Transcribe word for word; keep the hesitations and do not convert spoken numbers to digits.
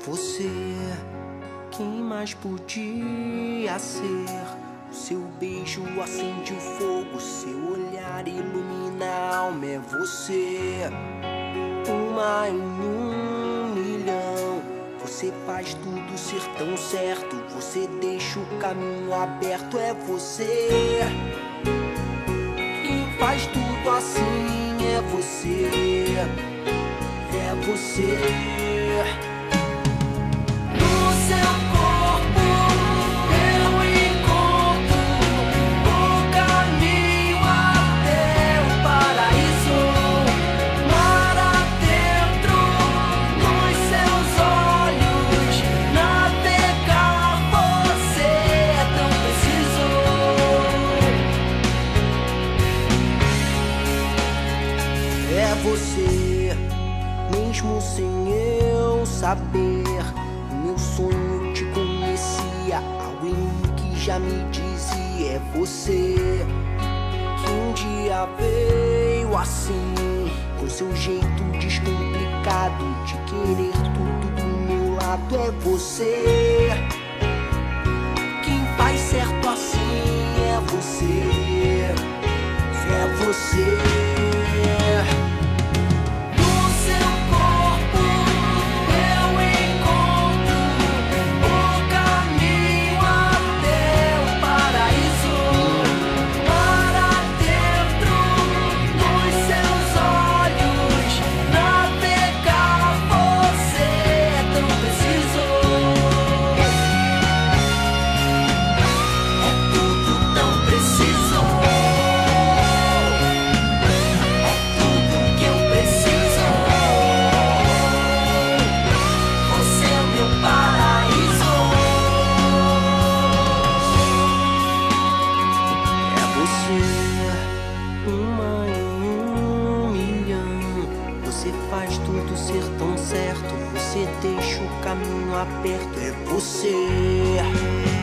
você. Quem mais podia ser? O seu beijo acende o fogo, seu olhar ilumina a alma. É você, uma em um milhão. Você faz tudo ser tão certo, você deixa o caminho aberto. É você, quem faz tudo assim. É você, é você. É você, mesmo sem eu saber. Meu sonho eu te conhecia, algo em mim que já me dizia. É você, que um dia veio assim, com seu jeito descomplicado de querer tudo do meu lado. É você, quem faz certo assim. É você, é você. Uma em um milhão. Você faz tudo ser tão certo, você deixa o caminho aberto. É você.